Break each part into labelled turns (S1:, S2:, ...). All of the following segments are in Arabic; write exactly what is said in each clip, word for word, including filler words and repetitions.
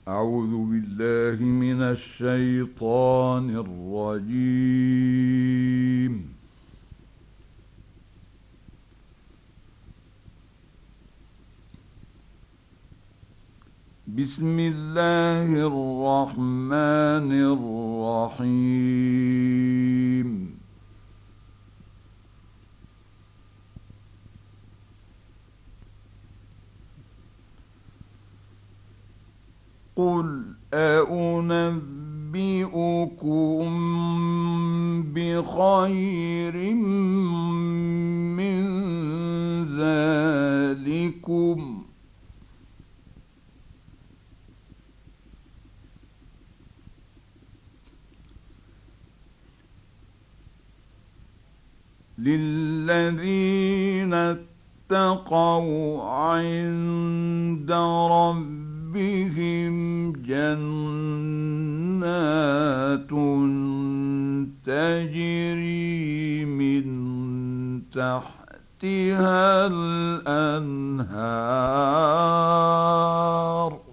S1: أعوذ بالله من الشيطان الرجيم. بسم الله الرحمن الرحيم. قل أنبئكم بخير من ذلكم للذين اتقوا عند ربهم جنات تجري من تحتها الأنهار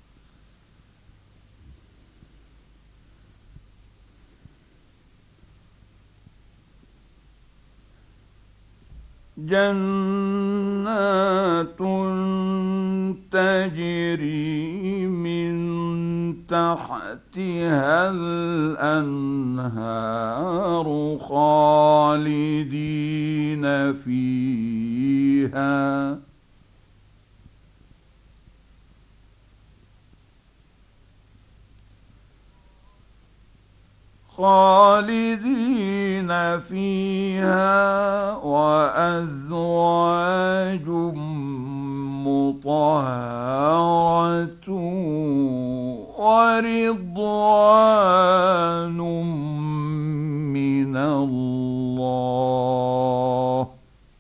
S1: جنات تجري من تحتها الأنهار خالدين فيها خالدين فيها وأزواج مطهرة ورضوان من الله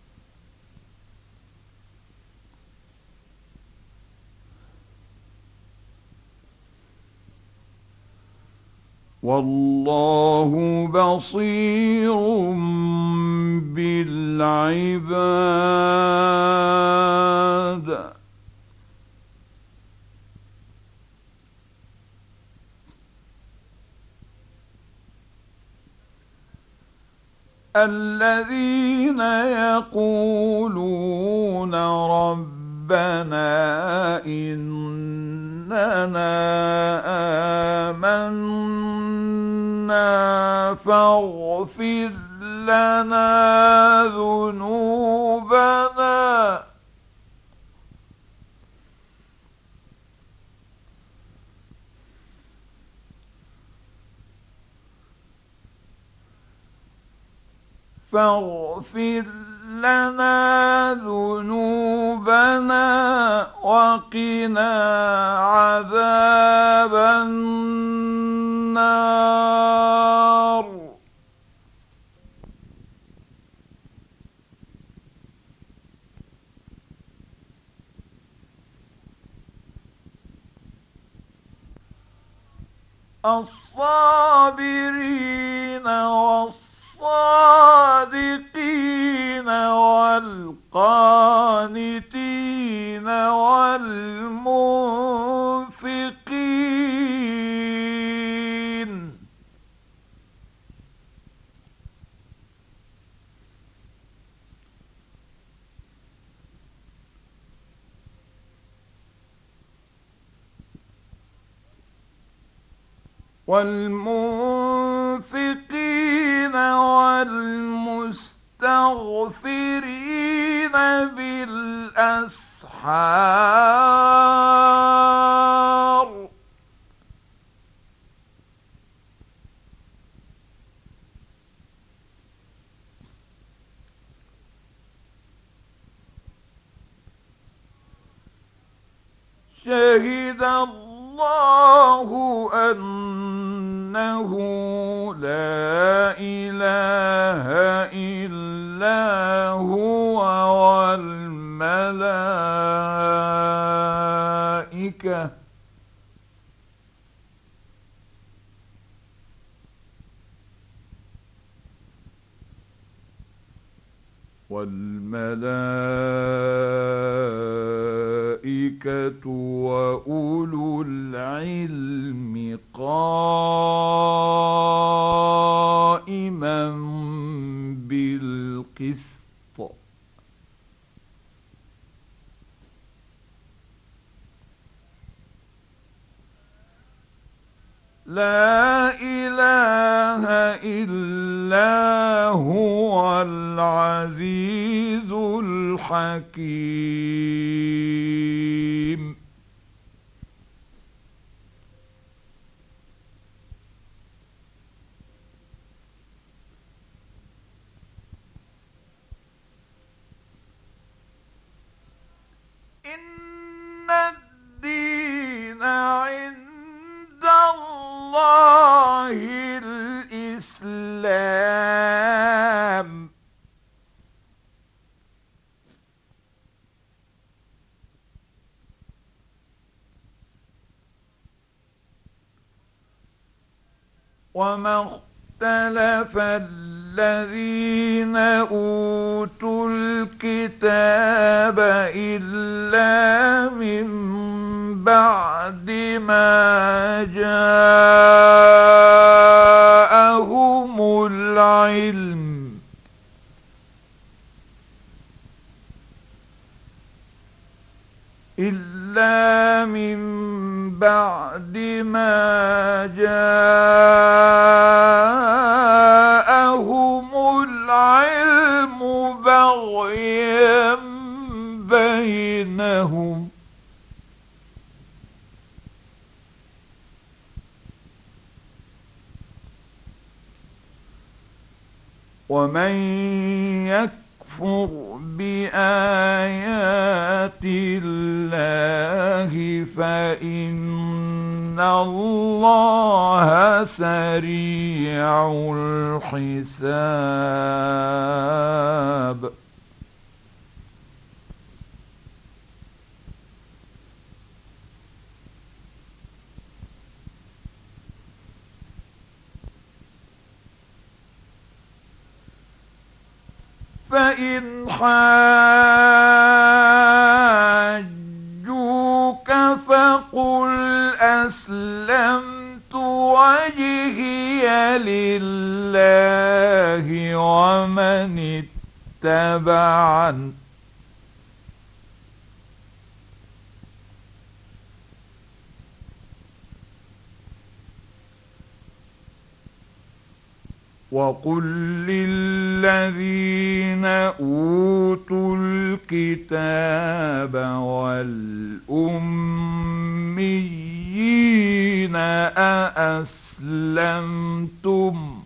S1: والله بصير بالعباد. الذين يقولون ربنا إننا آمنا فاغفر لنا ذنوبنا فاغفر لنا ذنوبنا وقنا عذاب النار. الصابرين والصادقين والقانتين والمنفقين والمنفقين والمستغفرين بالأسحار. شهد الله أنه لا إله إلا هو والملائكة والملائكة وأولو العلم العلم قائما بالقسط لا إله إلا هو العزيز الحكيم. إن الدين عند الله الإسلام وما اختلف الذين أوتوا الكتاب إلا من بعد ما جاءهم العلم إلا من بعد ما جاءهم العلم بغيا بينهم ومن يكفر بآيات الله فإن الله سريع الحساب. فإن حاجوك فقل أسلمت وجهي لله ومن اتبعني وقل للذين أوتوا الكتاب والأميين أأسلمتم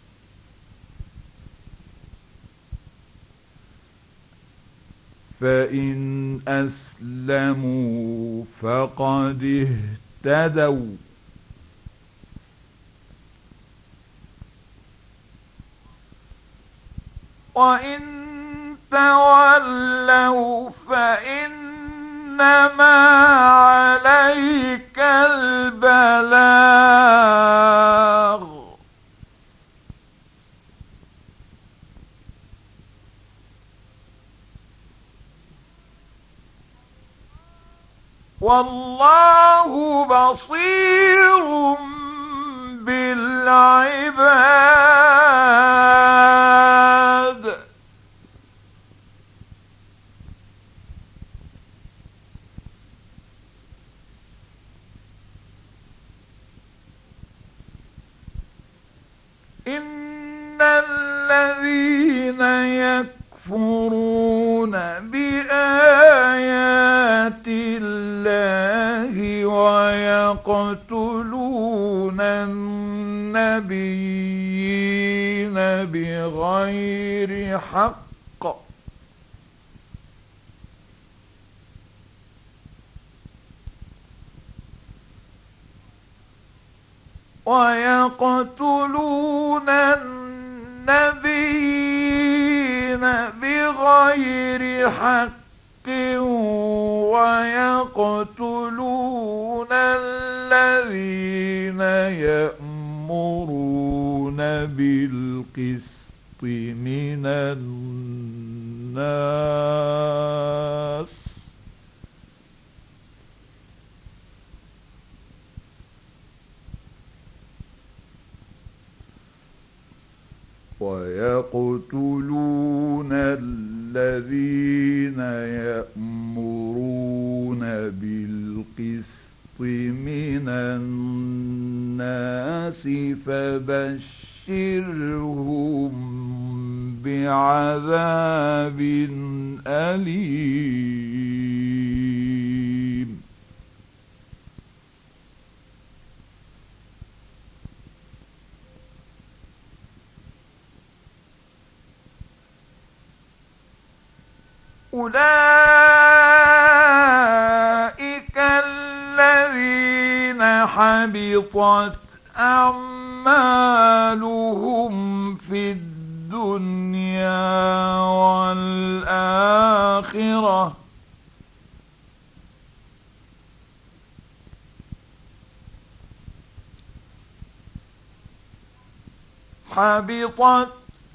S1: فإن أسلموا فقد اهتدوا وإن تولوا فإنما عليك البلاغ والله بصير بالعباد. إن الذين يكفرون بآيات الله ويقتلون النبيين بغير حق ويقتلون النبيين بغير حق ويقتلون الذين يأمرون بالقسط من الناس ويقتلون الذين يأمرون بالقسط من الناس فبشرهم بعذاب أليم. أولئك الذين حبطت أعمالهم في الدنيا والآخرة حبطت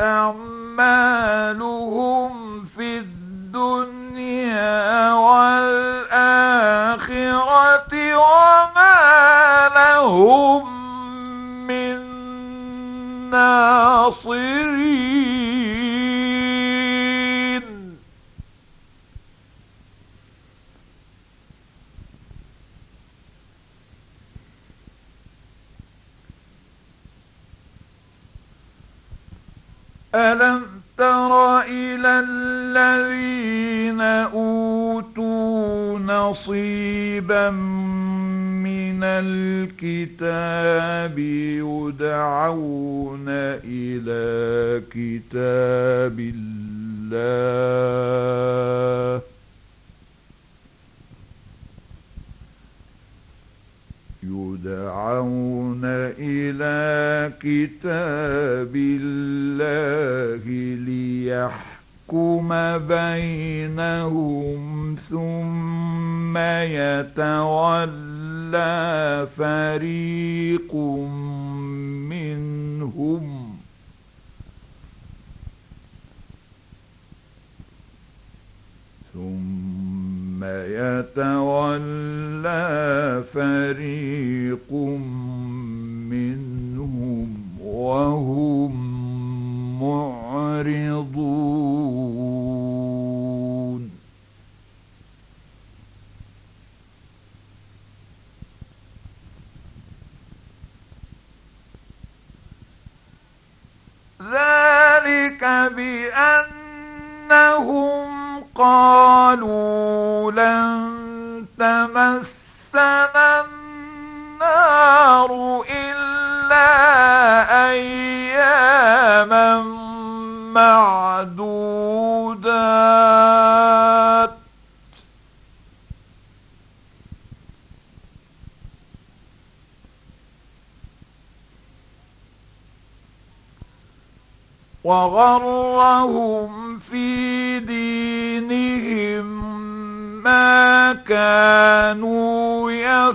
S1: أعمالهم في الدنيا والآخرة وما لهم من ناصرين. ألم تر إلى الذين أوتوا نصيبا من الكتاب يدعون إلى كتاب الله يدعون إلى كتاب الله ليحكم بينهم ثم يتولى فريق منهم ثم يتولى فريق منهم وهم معرضون. ذلك بأنهم قالوا لن تمسنا النار إلا أياما معدودات وغرهم في دينهم ما كانوا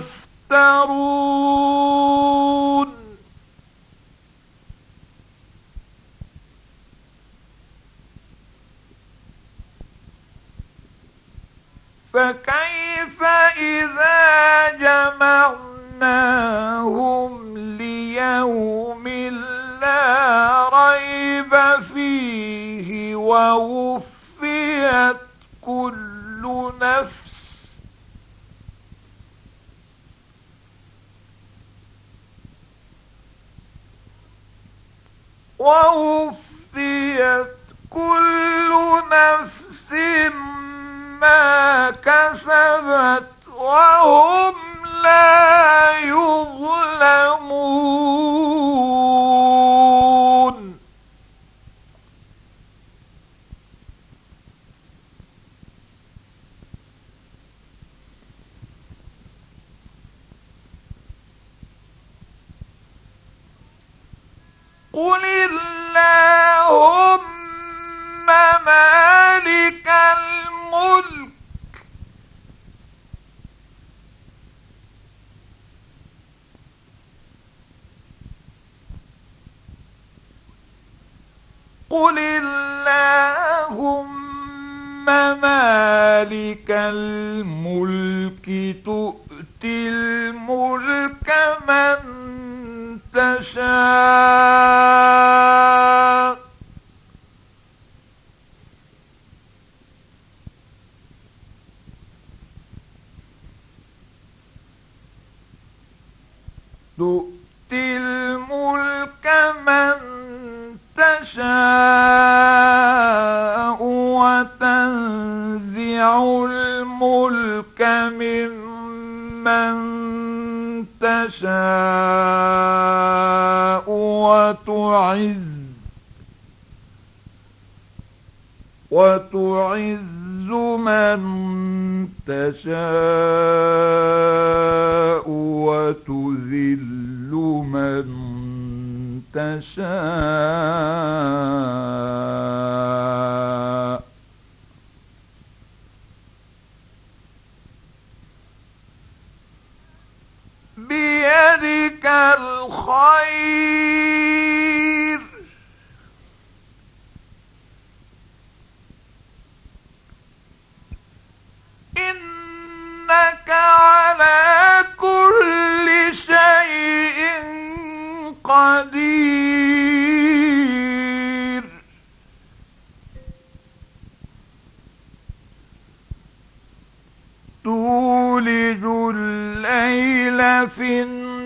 S1: يفترون. فكيف إذا جمعناهم ليوم لا ريب فيه ووفيت كل نفس ووفيت كل نفس ما كسبت وهم لا يظلمون. قل اللهم مالك الملك قل اللهم مالك الملك تؤتي الملك من تشاء تؤتي الملك من تشاء وتنزع الملك ممن تشاء وتعز وتعز من تشاء وتذل من تشاء بيدك الخير إنك على كل شيء قدير تولج الليل في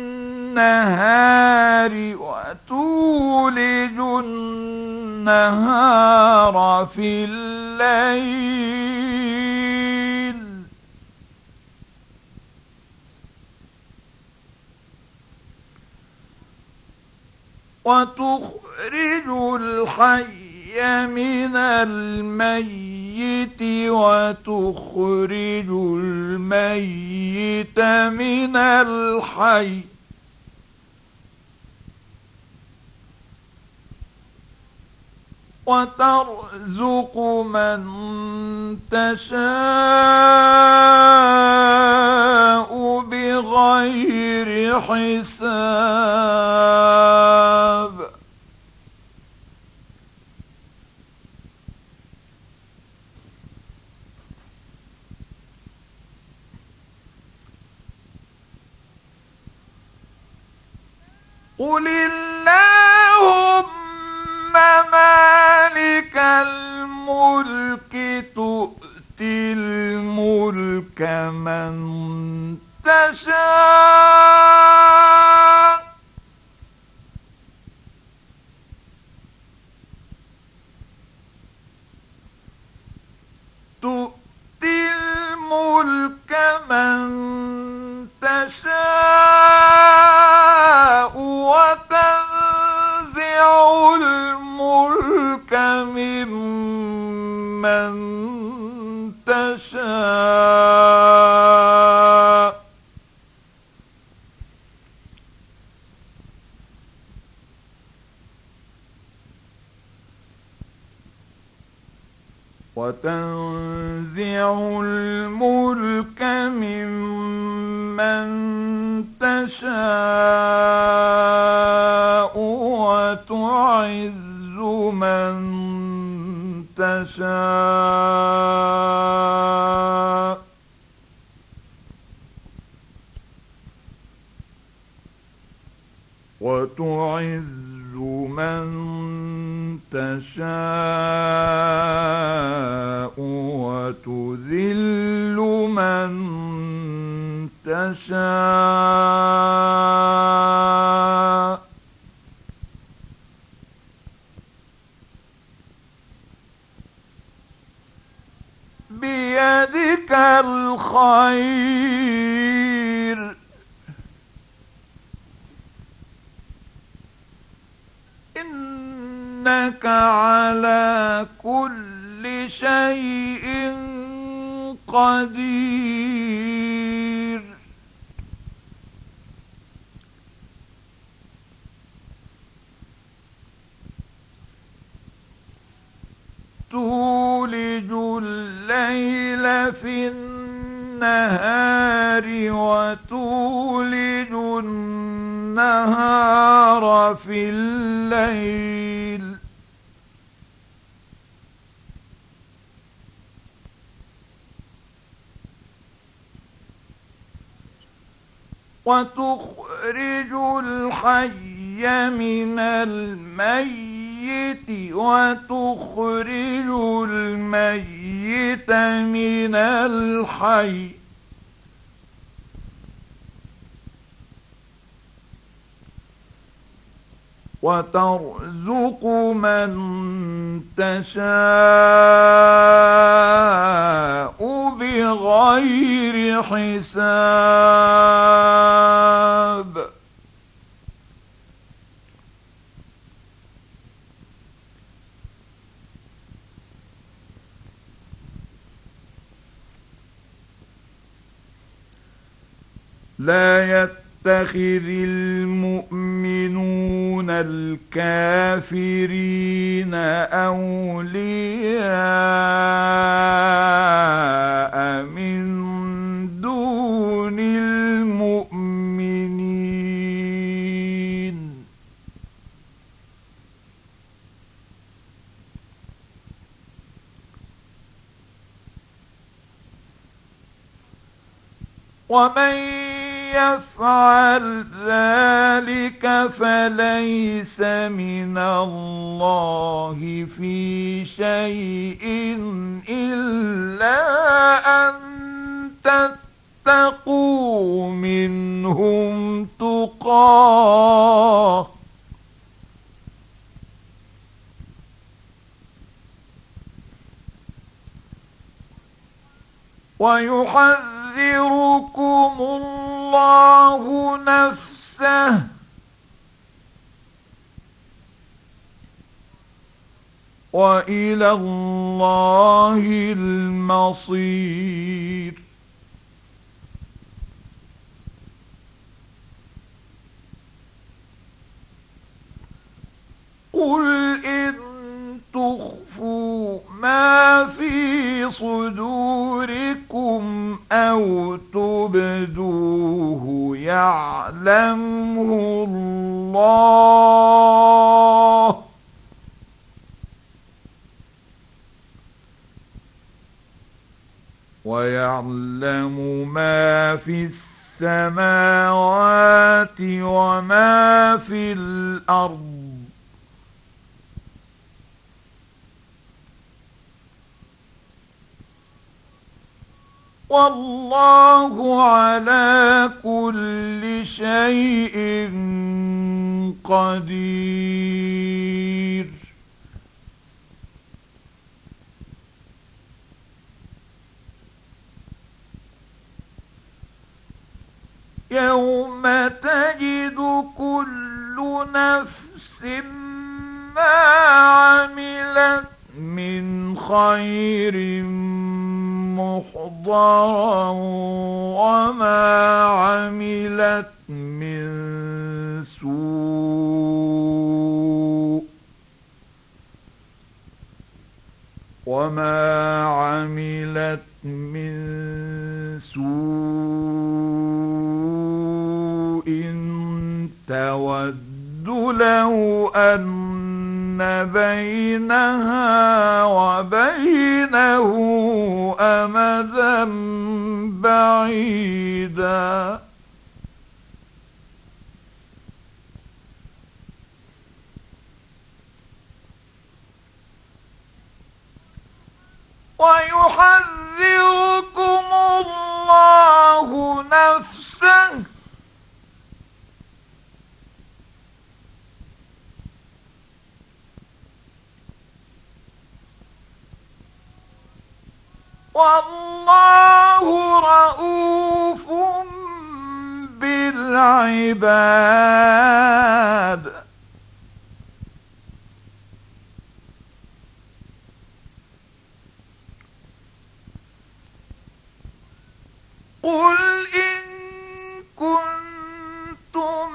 S1: النهار وتولج النهار في الليل وتخرج الحي من الميت وتخرج الميت من الحي وترزق من تشاء بغير حساب قل اللهم مالك الملك تؤتي الملك من تشاء تؤتي الملك من تشاء وتنزع الملك ممن تشاء وتنزع الملك ممن تشاء وتعز من تشاء وتعز من تشاء وتذل من تشاء بيدك الخير إنك على كل شيء قدير تولج الليل في النهار وتولج النهار في الليل وتخرج الحي من الميت وتخرج الميت من الحي وترزق من تشاء بغير حساب. لا يتخذ المؤمنون الكافرين أولياء من دون المؤمنين. ومن يفعل ذلك فليس من الله في شيء إلا أن تتقوا منهم تقاه ويحذركم الله نفسه وإلى الله المصير. قل إن تخفوا ما في صدوركم أو تبدوه يعلمه الله ويعلم ما في السماوات وما في الأرض والله على كل شيء قدير. يوم تجد كل نفس ما عملت من خير محضرا وما عملت من سوء وما عملت من سوء تود لو أن بينها وبينه أمدا بعيدا ويحذركم الله نفسه والله رؤوف بالعباد. قل إن كنتم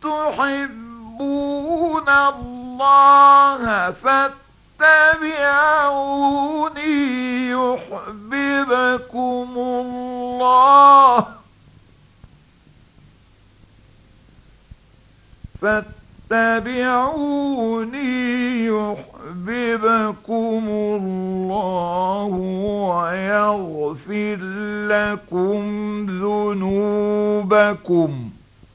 S1: تحبون الله فاتبعوني يحببكم الله فاتبعوني يحببكم الله ويغفر لكم ذنوبكم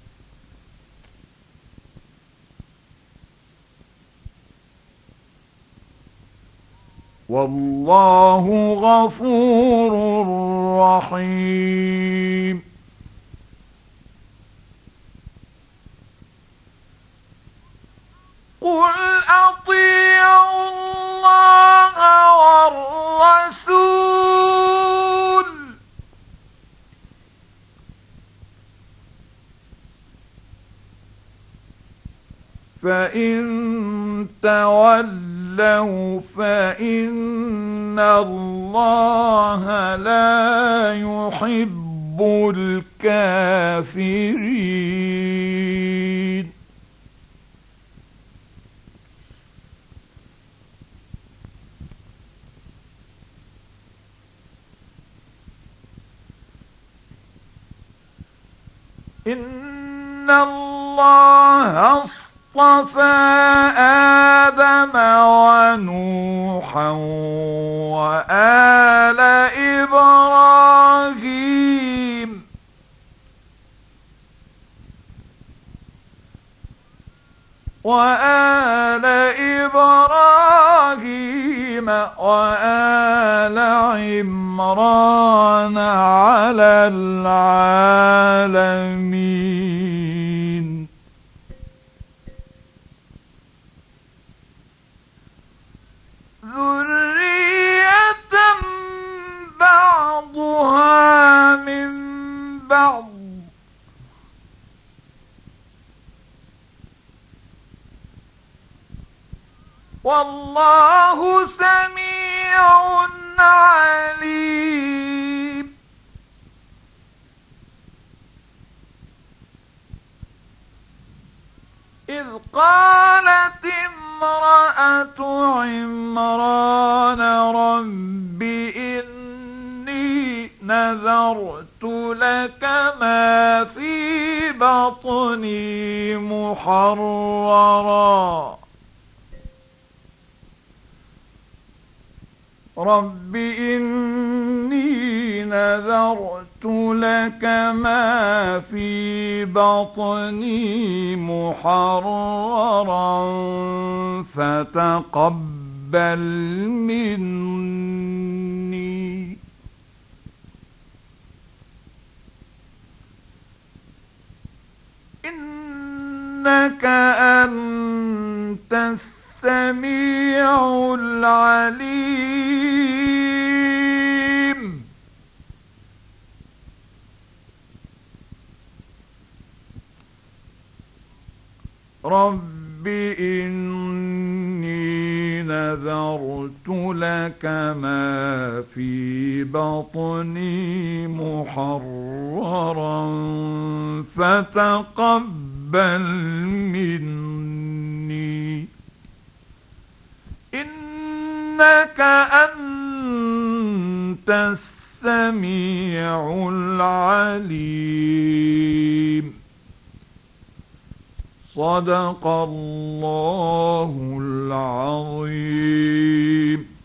S1: والله غفور رحيم. قل أطيعوا الله والرسول فإن تولوا فإن الله لا يحب الكافرين. إن الله اصطفى آدم ونوحا وآل إبراهيم وآل إبراهيم وآل عمران على العالمين. ذرية بعضها من بعض والله سميع عليم. إذ قالت امرأة عمران رب إني نذرت لك ما في بطني محررا رب إني نذرت لك ما في بطني محررا فتقبل مني إنك أنت السميع العليم. رب إني نذرت لك ما في بطني محررا فتقبل مني إنك أنت السميع العليم. صدق الله العظيم.